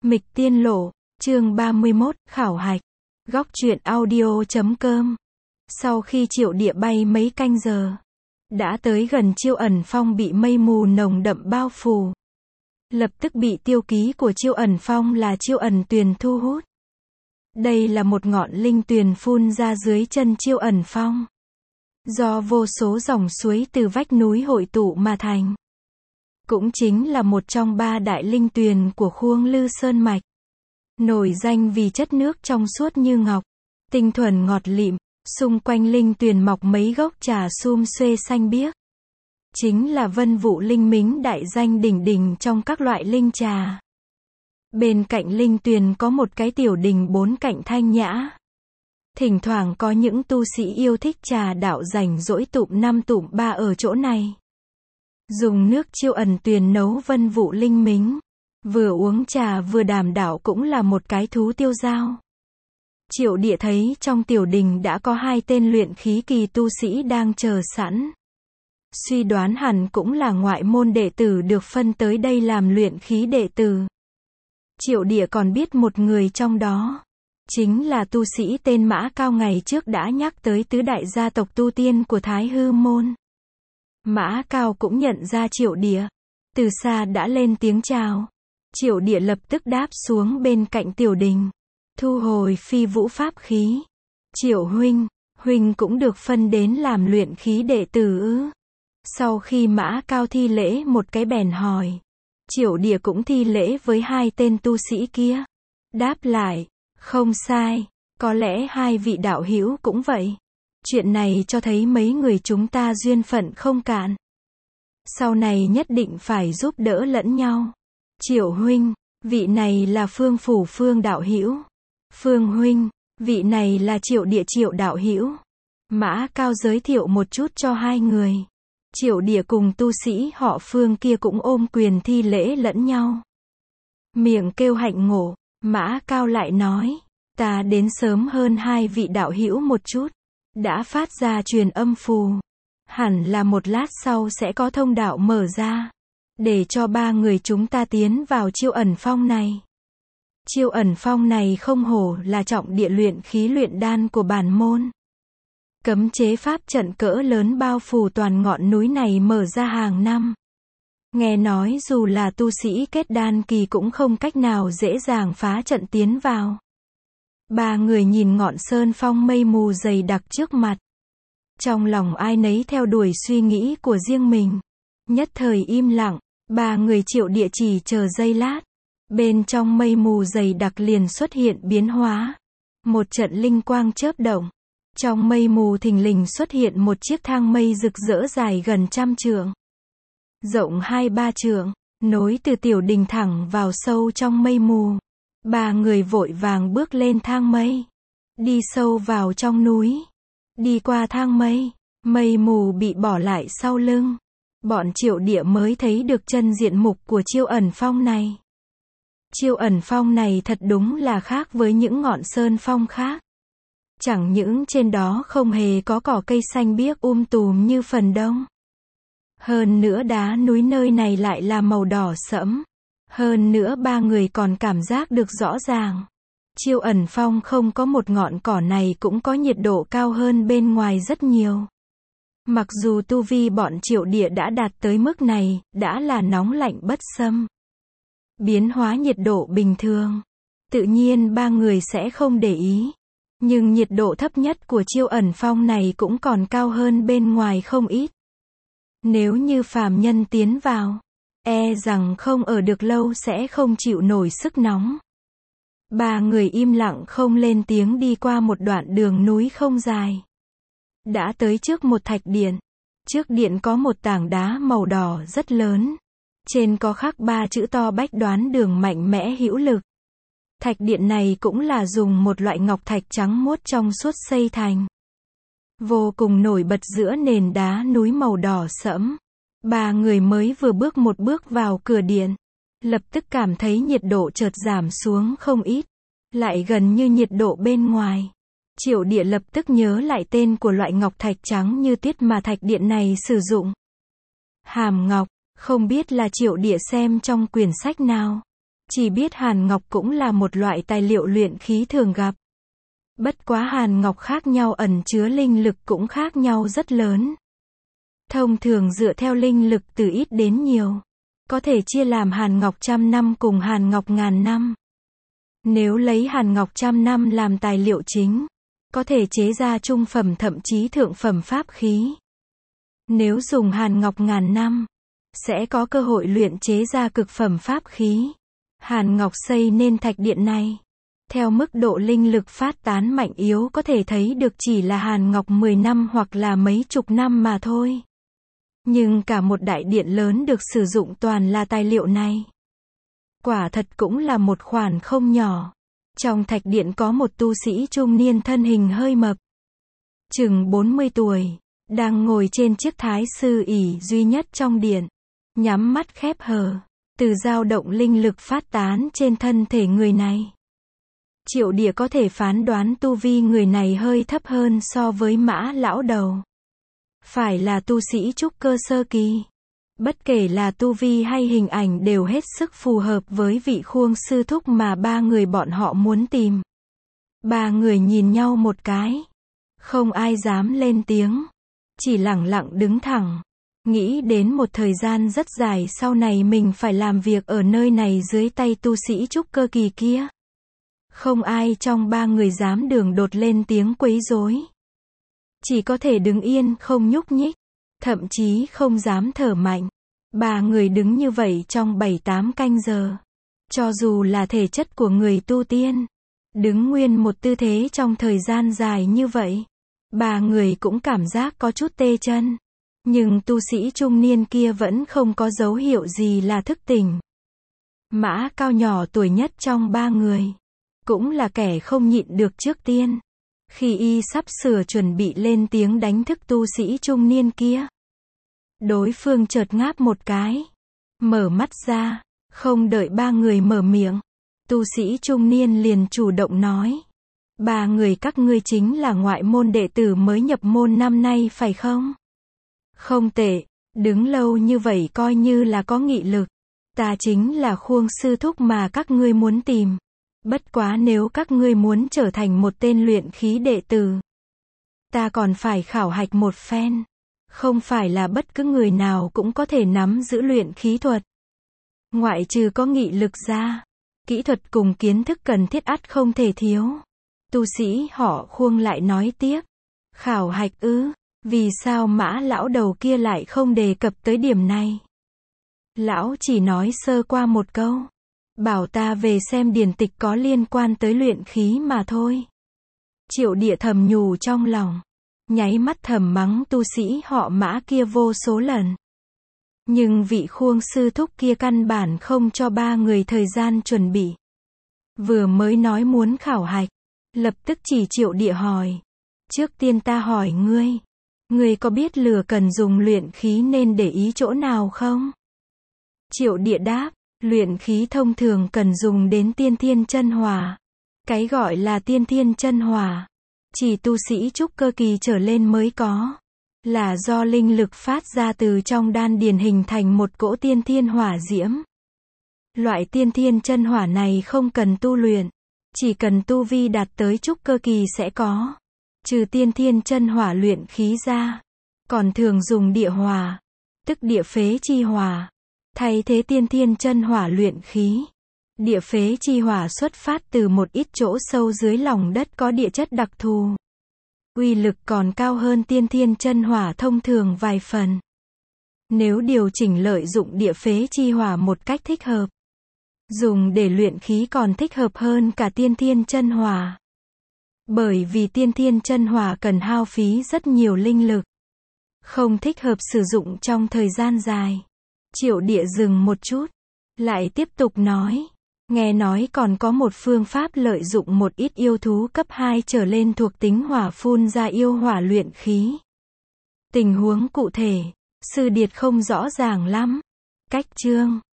Mịch Tiên Lộ, chương 31, khảo hạch. Góc truyện audio.com. Sau khi Triệu Địa bay mấy canh giờ, đã tới gần Chiêu Ẩn Phong bị mây mù nồng đậm bao phủ. Lập tức bị tiêu ký của Chiêu Ẩn Phong là Chiêu Ẩn Tuyền thu hút. Đây là một ngọn linh tuyền phun ra dưới chân Chiêu Ẩn Phong, do vô số dòng suối từ vách núi hội tụ mà thành. Cũng chính là một trong ba đại linh tuyền của Khuông Lư Sơn Mạch. Nổi danh vì chất nước trong suốt như ngọc, tinh thuần ngọt lịm, xung quanh linh tuyền mọc mấy gốc trà sum xuê xanh biếc. Chính là Vân Vụ Linh Mính đại danh đỉnh đỉnh trong các loại linh trà. Bên cạnh linh tuyền có một cái tiểu đình bốn cạnh thanh nhã. Thỉnh thoảng có những tu sĩ yêu thích trà đạo rảnh rỗi tụm năm tụm ba ở chỗ này. Dùng nước Chiêu Ẩn Tuyền nấu Vân Vụ Linh Mính, vừa uống trà vừa đàm đạo cũng là một cái thú tiêu dao. Triệu Địa thấy trong tiểu đình đã có hai tên luyện khí kỳ tu sĩ đang chờ sẵn. Suy đoán hẳn cũng là ngoại môn đệ tử được phân tới đây làm luyện khí đệ tử. Triệu Địa còn biết một người trong đó, chính là tu sĩ tên Mã Cao ngày trước đã nhắc tới tứ đại gia tộc tu tiên của Thái Hư Môn. Mã Cao cũng nhận ra Triệu Địa, từ xa đã lên tiếng chào. Triệu Địa lập tức đáp xuống bên cạnh tiểu đình, thu hồi phi vũ pháp khí. Triệu huynh cũng được phân đến làm luyện khí đệ tử ư? Sau khi Mã Cao thi lễ một cái bèn hỏi. Triệu Địa cũng thi lễ với hai tên tu sĩ kia. Đáp lại, không sai, có lẽ hai vị đạo hữu cũng vậy. Chuyện này cho thấy mấy người chúng ta duyên phận không cạn. Sau này nhất định phải giúp đỡ lẫn nhau. Triệu huynh, vị này là Phương Phủ Phương đạo hữu. Phương huynh, vị này là Triệu Địa Triệu đạo hữu. Mã Cao giới thiệu một chút cho hai người. Triệu Địa cùng tu sĩ họ Phương kia cũng ôm quyền thi lễ lẫn nhau. Miệng kêu hạnh ngộ, Mã Cao lại nói, ta đến sớm hơn hai vị đạo hữu một chút, đã phát ra truyền âm phù. Hẳn là một lát sau sẽ có thông đạo mở ra, để cho ba người chúng ta tiến vào Chiêu Ẩn Phong này. Chiêu Ẩn Phong này không hổ là trọng địa luyện khí luyện đan của bản môn. Cấm chế pháp trận cỡ lớn bao phủ toàn ngọn núi này mở ra hàng năm. Nghe nói dù là tu sĩ kết đan kỳ cũng không cách nào dễ dàng phá trận tiến vào. Ba người nhìn ngọn sơn phong mây mù dày đặc trước mặt. Trong lòng ai nấy theo đuổi suy nghĩ của riêng mình. Nhất thời im lặng, ba người Triệu Địa chỉ chờ giây lát. Bên trong mây mù dày đặc liền xuất hiện biến hóa. Một trận linh quang chớp động. Trong mây mù thình lình xuất hiện một chiếc thang mây rực rỡ dài gần 100 trượng. Rộng 2-3 trượng, nối từ tiểu đình thẳng vào sâu trong mây mù. Ba người vội vàng bước lên thang mây. Đi sâu vào trong núi. Đi qua thang mây, mây mù bị bỏ lại sau lưng. Bọn Triệu Địa mới thấy được chân diện mục của Chiêu Ẩn Phong này. Chiêu Ẩn Phong này thật đúng là khác với những ngọn sơn phong khác. Chẳng những trên đó không hề có cỏ cây xanh biếc tùm như phần đông. Hơn nữa đá núi nơi này lại là màu đỏ sẫm. Hơn nữa ba người còn cảm giác được rõ ràng. Chiêu Ẩn Phong không có một ngọn cỏ này cũng có nhiệt độ cao hơn bên ngoài rất nhiều. Mặc dù tu vi bọn Triệu Địa đã đạt tới mức này, đã là nóng lạnh bất xâm. Biến hóa nhiệt độ bình thường. Tự nhiên ba người sẽ không để ý. Nhưng nhiệt độ thấp nhất của Chiêu Ẩn Phong này cũng còn cao hơn bên ngoài không ít. Nếu như phàm nhân tiến vào, e rằng không ở được lâu sẽ không chịu nổi sức nóng. Ba người im lặng không lên tiếng đi qua một đoạn đường núi không dài. Đã tới trước một thạch điện. Trước điện có một tảng đá màu đỏ rất lớn. Trên có khắc 3 chữ to Bách Đoán Đường mạnh mẽ hữu lực. Thạch điện này cũng là dùng một loại ngọc thạch trắng muốt trong suốt xây thành. Vô cùng nổi bật giữa nền đá núi màu đỏ sẫm. Ba người mới vừa bước một bước vào cửa điện. Lập tức cảm thấy nhiệt độ chợt giảm xuống không ít. Lại gần như nhiệt độ bên ngoài. Triệu Địa lập tức nhớ lại tên của loại ngọc thạch trắng như tuyết mà thạch điện này sử dụng. Hàm ngọc, không biết là Triệu Địa xem trong quyển sách nào. Chỉ biết hàn ngọc cũng là một loại tài liệu luyện khí thường gặp. Bất quá hàn ngọc khác nhau ẩn chứa linh lực cũng khác nhau rất lớn. Thông thường dựa theo linh lực từ ít đến nhiều, có thể chia làm hàn ngọc 100 năm cùng hàn ngọc 1000 năm. Nếu lấy hàn ngọc 100 năm làm tài liệu chính, có thể chế ra trung phẩm thậm chí thượng phẩm pháp khí. Nếu dùng hàn ngọc 1000 năm, sẽ có cơ hội luyện chế ra cực phẩm pháp khí. Hàn ngọc xây nên thạch điện này, theo mức độ linh lực phát tán mạnh yếu có thể thấy được chỉ là hàn ngọc 10 năm hoặc là mấy chục năm mà thôi. Nhưng cả một đại điện lớn được sử dụng toàn là tài liệu này. Quả thật cũng là một khoản không nhỏ. Trong thạch điện có một tu sĩ trung niên thân hình hơi mập, chừng 40 tuổi, đang ngồi trên chiếc thái sư ỷ duy nhất trong điện, nhắm mắt khép hờ, từ dao động linh lực phát tán trên thân thể người này. Triệu Địa có thể phán đoán tu vi người này hơi thấp hơn so với Mã lão đầu. Phải là tu sĩ trúc cơ sơ kỳ. Bất kể là tu vi hay hình ảnh đều hết sức phù hợp với vị Khuông sư thúc mà ba người bọn họ muốn tìm. Ba người nhìn nhau một cái, không ai dám lên tiếng, chỉ lẳng lặng đứng thẳng, nghĩ đến một thời gian rất dài sau này mình phải làm việc ở nơi này dưới tay tu sĩ trúc cơ kỳ kia. Không ai trong ba người dám đường đột lên tiếng quấy rối. Chỉ có thể đứng yên không nhúc nhích, thậm chí không dám thở mạnh. Ba người đứng như vậy trong 7-8 canh giờ. Cho dù là thể chất của người tu tiên, đứng nguyên một tư thế trong thời gian dài như vậy, ba người cũng cảm giác có chút tê chân. Nhưng tu sĩ trung niên kia vẫn không có dấu hiệu gì là thức tỉnh. Mã Cao nhỏ tuổi nhất trong ba người, cũng là kẻ không nhịn được trước tiên. Khi y sắp sửa chuẩn bị lên tiếng đánh thức tu sĩ trung niên kia, đối phương chợt ngáp một cái, mở mắt ra, không đợi ba người mở miệng, tu sĩ trung niên liền chủ động nói: ba người các ngươi chính là ngoại môn đệ tử mới nhập môn năm nay phải không? Không tệ, đứng lâu như vậy coi như là có nghị lực. Ta chính là Khuông sư thúc mà các ngươi muốn tìm. Bất quá nếu các ngươi muốn trở thành một tên luyện khí đệ tử, ta còn phải khảo hạch một phen. Không phải là bất cứ người nào cũng có thể nắm giữ luyện khí thuật. Ngoại trừ có nghị lực ra, kỹ thuật cùng kiến thức cần thiết ắt không thể thiếu. Tu sĩ họ Khuông lại nói tiếp: khảo hạch ư? Vì sao Mã lão đầu kia lại không đề cập tới điểm này? Lão chỉ nói sơ qua một câu, bảo ta về xem điển tịch có liên quan tới luyện khí mà thôi. Triệu Địa thầm nhủ trong lòng, nháy mắt thầm mắng tu sĩ họ Mã kia vô số lần. Nhưng vị Khuông sư thúc kia căn bản không cho ba người thời gian chuẩn bị. Vừa mới nói muốn khảo hạch, lập tức chỉ Triệu Địa hỏi: trước tiên ta hỏi ngươi có biết lửa cần dùng luyện khí nên để ý chỗ nào không? Triệu Địa đáp: luyện khí thông thường cần dùng đến tiên thiên chân hỏa. Cái gọi là tiên thiên chân hỏa, chỉ tu sĩ trúc cơ kỳ trở lên mới có. Là do linh lực phát ra từ trong đan điền hình thành một cỗ tiên thiên hỏa diễm. Loại tiên thiên chân hỏa này không cần tu luyện, chỉ cần tu vi đạt tới trúc cơ kỳ sẽ có. Trừ tiên thiên chân hỏa luyện khí ra, còn thường dùng địa hỏa, tức địa phế chi hỏa, thay thế tiên thiên chân hỏa luyện khí. Địa phế chi hỏa xuất phát từ một ít chỗ sâu dưới lòng đất có địa chất đặc thù. Uy lực còn cao hơn tiên thiên chân hỏa thông thường vài phần. Nếu điều chỉnh lợi dụng địa phế chi hỏa một cách thích hợp, dùng để luyện khí còn thích hợp hơn cả tiên thiên chân hỏa. Bởi vì tiên thiên chân hỏa cần hao phí rất nhiều linh lực, không thích hợp sử dụng trong thời gian dài. Triệu Địa dừng một chút, lại tiếp tục nói: nghe nói còn có một phương pháp lợi dụng một ít yêu thú cấp 2 trở lên thuộc tính hỏa phun ra yêu hỏa luyện khí. Tình huống cụ thể, sư điệt không rõ ràng lắm. Cách chương